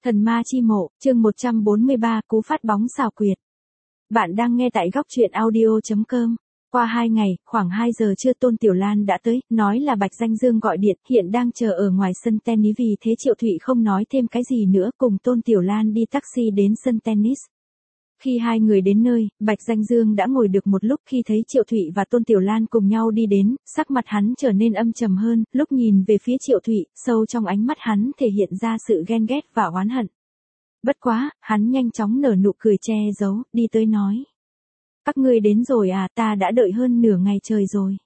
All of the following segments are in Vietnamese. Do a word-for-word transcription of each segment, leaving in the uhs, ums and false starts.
Thần ma chi mộ, chương một trăm bốn mươi ba, cú phát bóng xảo quyệt. Bạn đang nghe tại góc truyện audio chấm com. Qua hai ngày, khoảng hai giờ trưa Tôn Tiểu Lan đã tới, nói là Bạch Danh Dương gọi điện, hiện đang chờ ở ngoài sân tennis, vì thế Triệu Thụy không nói thêm cái gì nữa, cùng Tôn Tiểu Lan đi taxi đến sân tennis. Khi hai người đến nơi, Bạch Danh Dương đã ngồi được một lúc, khi thấy Triệu Thụy và Tôn Tiểu Lan cùng nhau đi đến, sắc mặt hắn trở nên âm trầm hơn, lúc nhìn về phía Triệu Thụy, sâu trong ánh mắt hắn thể hiện ra sự ghen ghét và oán hận. Bất quá, hắn nhanh chóng nở nụ cười che giấu, đi tới nói. Các ngươi đến rồi à, ta đã đợi hơn nửa ngày trời rồi.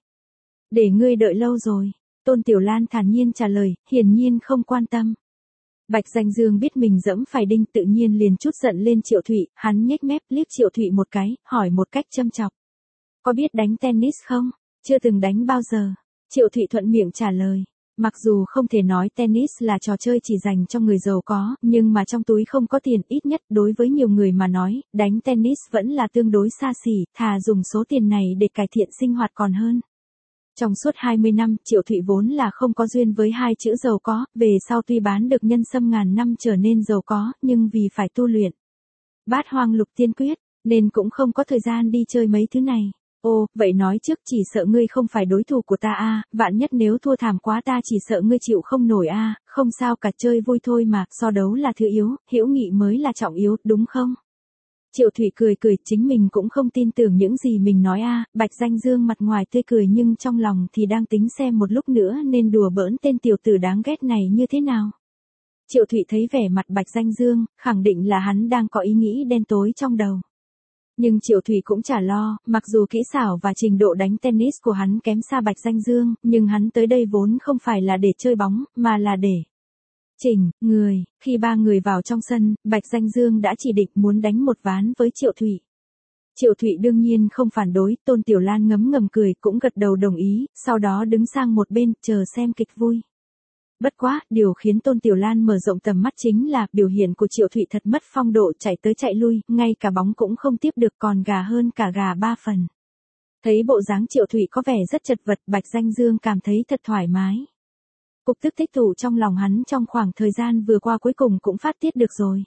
Để ngươi đợi lâu rồi. Tôn Tiểu Lan thản nhiên trả lời, hiển nhiên không quan tâm. Bạch Danh Dương biết mình dẫm phải đinh, tự nhiên liền chút giận lên Triệu Thụy, hắn nhếch mép liếc Triệu Thụy một cái, hỏi một cách châm chọc. Có biết đánh tennis không? Chưa từng đánh bao giờ. Triệu Thụy thuận miệng trả lời. Mặc dù không thể nói tennis là trò chơi chỉ dành cho người giàu có, nhưng mà trong túi không có tiền, ít nhất đối với nhiều người mà nói, đánh tennis vẫn là tương đối xa xỉ, thà dùng số tiền này để cải thiện sinh hoạt còn hơn. Trong suốt hai mươi năm, Triệu Thụy vốn là không có duyên với hai chữ giàu có, về sau tuy bán được nhân sâm ngàn năm trở nên giàu có, nhưng vì phải tu luyện Bát Hoang Lục Tiên Quyết, nên cũng không có thời gian đi chơi mấy thứ này. Ồ, vậy nói trước chỉ sợ ngươi không phải đối thủ của ta a, vạn nhất nếu thua thảm quá ta chỉ sợ ngươi chịu không nổi a, không sao cả, chơi vui thôi mà, so đấu là thứ yếu, hữu nghị mới là trọng yếu, đúng không? Triệu Thụy cười cười, chính mình cũng không tin tưởng những gì mình nói a. Bạch Danh Dương mặt ngoài tươi cười nhưng trong lòng thì đang tính xem một lúc nữa nên đùa bỡn tên tiểu tử đáng ghét này như thế nào. Triệu Thụy thấy vẻ mặt Bạch Danh Dương, khẳng định là hắn đang có ý nghĩ đen tối trong đầu. Nhưng Triệu Thụy cũng chả lo, mặc dù kỹ xảo và trình độ đánh tennis của hắn kém xa Bạch Danh Dương, nhưng hắn tới đây vốn không phải là để chơi bóng, mà là để chỉnh người. Khi ba người vào trong sân, Bạch Danh Dương đã chỉ định muốn đánh một ván với Triệu Thụy. Triệu Thụy đương nhiên không phản đối, Tôn Tiểu Lan ngấm ngầm cười cũng gật đầu đồng ý, sau đó đứng sang một bên, chờ xem kịch vui. Bất quá, điều khiến Tôn Tiểu Lan mở rộng tầm mắt chính là biểu hiện của Triệu Thụy thật mất phong độ, chạy tới chạy lui, ngay cả bóng cũng không tiếp được, còn gà hơn cả gà ba phần. Thấy bộ dáng Triệu Thụy có vẻ rất chật vật, Bạch Danh Dương cảm thấy thật thoải mái. Cục tức tích tụ trong lòng hắn trong khoảng thời gian vừa qua cuối cùng cũng phát tiết được rồi.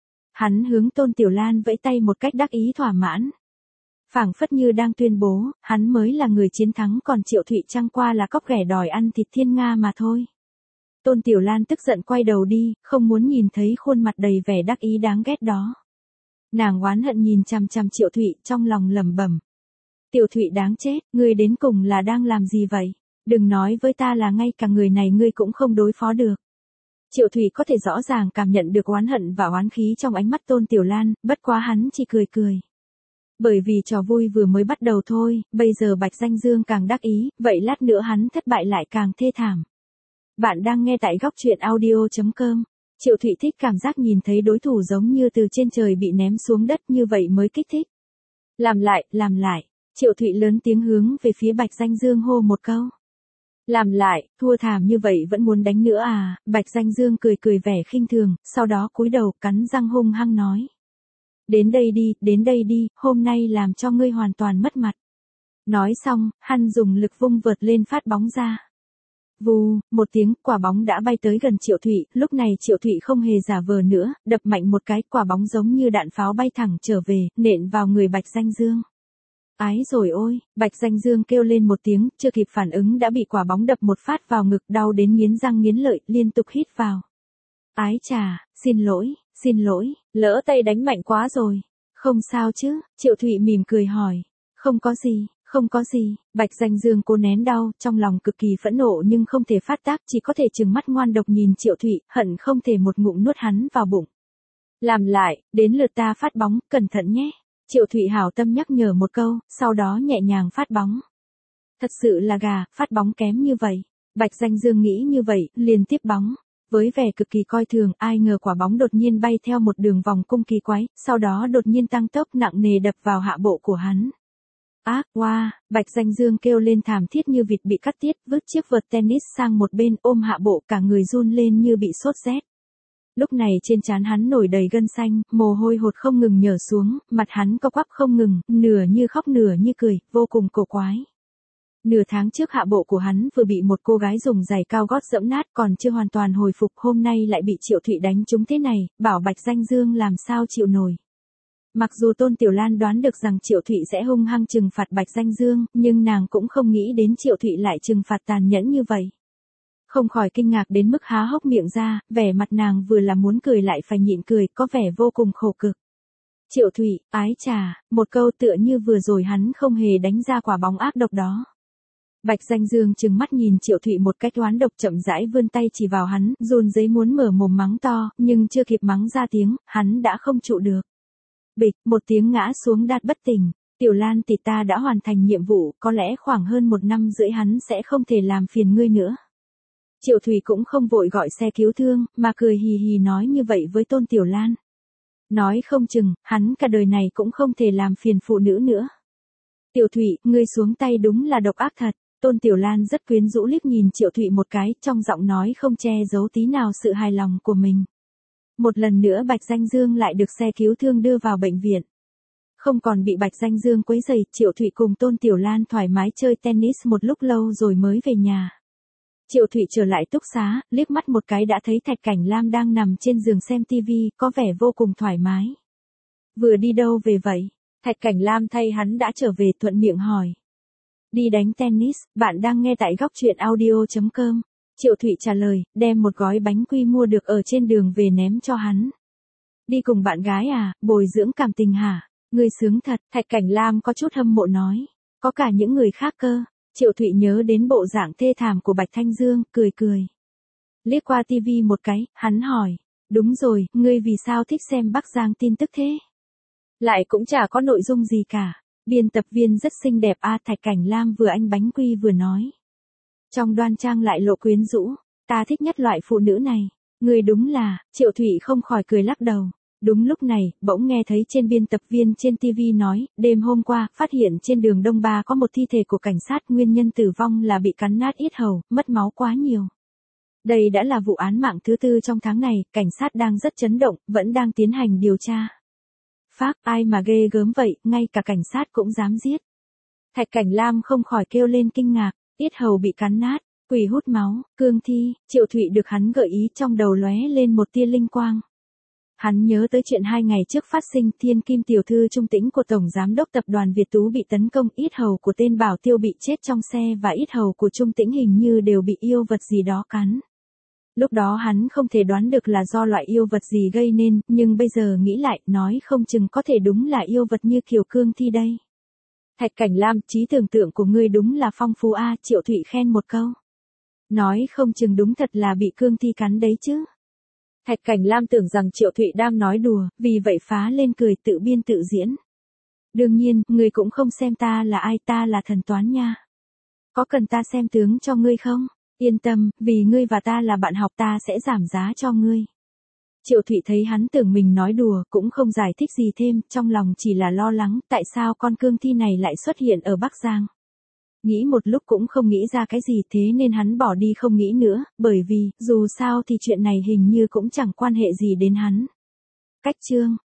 Hắn hướng Tôn Tiểu Lan vẫy tay một cách đắc ý thỏa mãn. Phảng phất như đang tuyên bố, hắn mới là người chiến thắng, còn Triệu Thụy chẳng qua là cóc ghẻ đòi ăn thịt thiên nga mà thôi. Tôn Tiểu Lan tức giận quay đầu đi, không muốn nhìn thấy khuôn mặt đầy vẻ đắc ý đáng ghét đó. Nàng oán hận nhìn chằm chằm Triệu Thụy, trong lòng lẩm bẩm. Tiểu Thụy đáng chết, ngươi đến cùng là đang làm gì vậy? Đừng nói với ta là ngay cả người này ngươi cũng không đối phó được. Triệu Thụy có thể rõ ràng cảm nhận được oán hận và oán khí trong ánh mắt Tôn Tiểu Lan, bất quá hắn chỉ cười cười. Bởi vì trò vui vừa mới bắt đầu thôi, bây giờ Bạch Danh Dương càng đắc ý, vậy lát nữa hắn thất bại lại càng thê thảm. Bạn đang nghe tại góc truyện audio chấm com. Triệu Thụy thích cảm giác nhìn thấy đối thủ giống như từ trên trời bị ném xuống đất, như vậy mới kích thích. Làm lại, làm lại. Triệu Thụy lớn tiếng hướng về phía Bạch Danh Dương hô một câu. Làm lại, thua thảm như vậy vẫn muốn đánh nữa à? Bạch Danh Dương cười cười vẻ khinh thường, sau đó cúi đầu cắn răng hung hăng nói. Đến đây đi, đến đây đi, hôm nay làm cho ngươi hoàn toàn mất mặt. Nói xong, hắn dùng lực vung vợt lên phát bóng ra. Vù, một tiếng, quả bóng đã bay tới gần Triệu Thụy, lúc này Triệu Thụy không hề giả vờ nữa, đập mạnh một cái, quả bóng giống như đạn pháo bay thẳng trở về, nện vào người Bạch Danh Dương. Ái rồi ôi, Bạch Danh Dương kêu lên một tiếng, chưa kịp phản ứng đã bị quả bóng đập một phát vào ngực, đau đến nghiến răng nghiến lợi, liên tục hít vào. Ái chà, xin lỗi, xin lỗi, lỡ tay đánh mạnh quá rồi. Không sao chứ, Triệu Thụy mỉm cười hỏi. Không có gì. Không có gì, Bạch Danh Dương cố nén đau, trong lòng cực kỳ phẫn nộ nhưng không thể phát tác, chỉ có thể trừng mắt ngoan độc nhìn Triệu Thụy, hận không thể một ngụm nuốt hắn vào bụng. Làm lại, đến lượt ta phát bóng, cẩn thận nhé. Triệu Thụy hảo tâm nhắc nhở một câu, sau đó nhẹ nhàng phát bóng. Thật sự là gà, phát bóng kém như vậy. Bạch Danh Dương nghĩ như vậy, liền tiếp bóng. Với vẻ cực kỳ coi thường, ai ngờ quả bóng đột nhiên bay theo một đường vòng cung kỳ quái, sau đó đột nhiên tăng tốc nặng nề đập vào hạ bộ của hắn. Ác, wow, Bạch Danh Dương kêu lên thảm thiết như vịt bị cắt tiết, vứt chiếc vợt tennis sang một bên, ôm hạ bộ, cả người run lên như bị sốt rét. Lúc này trên trán hắn nổi đầy gân xanh, mồ hôi hột không ngừng nhở xuống, mặt hắn co quắp không ngừng, nửa như khóc nửa như cười, vô cùng cổ quái. Nửa tháng trước hạ bộ của hắn vừa bị một cô gái dùng giày cao gót giẫm nát còn chưa hoàn toàn hồi phục, hôm nay lại bị Triệu Thụy đánh trúng thế này, bảo Bạch Danh Dương làm sao chịu nổi. Mặc dù Tôn Tiểu Lan đoán được rằng Triệu Thụy sẽ hung hăng trừng phạt Bạch Danh Dương, nhưng nàng cũng không nghĩ đến Triệu Thụy lại trừng phạt tàn nhẫn như vậy. Không khỏi kinh ngạc đến mức há hốc miệng ra, vẻ mặt nàng vừa là muốn cười lại phải nhịn cười, có vẻ vô cùng khổ cực. Triệu Thụy, ái chà, một câu tựa như vừa rồi hắn không hề đánh ra quả bóng ác độc đó. Bạch Danh Dương trừng mắt nhìn Triệu Thụy một cách oán độc, chậm rãi vươn tay chỉ vào hắn, run rẩy muốn mở mồm mắng to, nhưng chưa kịp mắng ra tiếng, hắn đã không trụ được. Bịch, một tiếng ngã xuống đát bất tỉnh. Tiểu Lan tỷ, ta đã hoàn thành nhiệm vụ, có lẽ khoảng hơn một năm rưỡi hắn sẽ không thể làm phiền ngươi nữa. Triệu Thụy cũng không vội gọi xe cứu thương, mà cười hì hì nói như vậy với Tôn Tiểu Lan. Nói không chừng, hắn cả đời này cũng không thể làm phiền phụ nữ nữa. Tiểu Thụy, ngươi xuống tay đúng là độc ác thật. Tôn Tiểu Lan rất quyến rũ liếc nhìn Triệu Thụy một cái, trong giọng nói không che giấu tí nào sự hài lòng của mình. Một lần nữa Bạch Danh Dương lại được xe cứu thương đưa vào bệnh viện. Không còn bị Bạch Danh Dương quấy rầy, Triệu Thụy cùng Tôn Tiểu Lan thoải mái chơi tennis một lúc lâu rồi mới về nhà. Triệu Thụy trở lại túc xá, liếc mắt một cái đã thấy Thạch Cảnh Lam đang nằm trên giường xem tivi, có vẻ vô cùng thoải mái. Vừa đi đâu về vậy? Thạch Cảnh Lam thay hắn đã trở về, thuận miệng hỏi. Đi đánh tennis, bạn đang nghe tại góc truyện audio chấm com. Triệu Thụy trả lời, đem một gói bánh quy mua được ở trên đường về ném cho hắn. Đi cùng bạn gái à, bồi dưỡng cảm tình hả? Ngươi sướng thật, Thạch Cảnh Lam có chút hâm mộ nói. Có cả những người khác cơ. Triệu Thụy nhớ đến bộ dạng thê thảm của Bạch Thanh Dương, cười cười. Liếc qua tivi một cái, hắn hỏi. Đúng rồi, ngươi vì sao thích xem Bắc Giang tin tức thế? Lại cũng chả có nội dung gì cả. Biên tập viên rất xinh đẹp a. Thạch Cảnh Lam vừa ăn bánh quy vừa nói. Trong đoan trang lại lộ quyến rũ. Ta thích nhất loại phụ nữ này. Ngươi đúng là, Triệu Thụy không khỏi cười lắc đầu. Đúng lúc này, bỗng nghe thấy trên biên tập viên trên tivi nói, đêm hôm qua, phát hiện trên đường Đông Ba có một thi thể của cảnh sát, nguyên nhân tử vong là bị cắn nát yết hầu, mất máu quá nhiều. Đây đã là vụ án mạng thứ tư trong tháng này, cảnh sát đang rất chấn động, vẫn đang tiến hành điều tra. Phác, ai mà ghê gớm vậy, ngay cả cảnh sát cũng dám giết. Thạch Cảnh Lam không khỏi kêu lên kinh ngạc, yết hầu bị cắn nát, quỷ hút máu, cương thi. Triệu Thụy được hắn gợi ý trong đầu lóe lên một tia linh quang. Hắn nhớ tới chuyện hai ngày trước phát sinh, Thiên Kim tiểu thư trung tĩnh của Tổng Giám đốc Tập đoàn Việt Tú bị tấn công, yết hầu của tên Bảo Tiêu bị chết trong xe và yết hầu của Trung Tĩnh hình như đều bị yêu vật gì đó cắn. Lúc đó hắn không thể đoán được là do loại yêu vật gì gây nên, nhưng bây giờ nghĩ lại, nói không chừng có thể đúng là yêu vật như kiểu cương thi đây. Thạch Cảnh Lam, trí tưởng tượng của ngươi đúng là phong phú a. Triệu Thụy khen một câu. Nói không chừng đúng thật là bị cương thi cắn đấy chứ. Thạch Cảnh Lam tưởng rằng Triệu Thụy đang nói đùa, vì vậy phá lên cười, tự biên tự diễn. Đương nhiên, ngươi cũng không xem ta là ai, ta là thần toán nha. Có cần ta xem tướng cho ngươi không? Yên tâm, vì ngươi và ta là bạn học, ta sẽ giảm giá cho ngươi. Triệu Thụy thấy hắn tưởng mình nói đùa, cũng không giải thích gì thêm, trong lòng chỉ là lo lắng, tại sao con cương thi này lại xuất hiện ở Bắc Giang. Nghĩ một lúc cũng không nghĩ ra cái gì, thế nên hắn bỏ đi không nghĩ nữa, bởi vì, dù sao thì chuyện này hình như cũng chẳng quan hệ gì đến hắn. Cách chương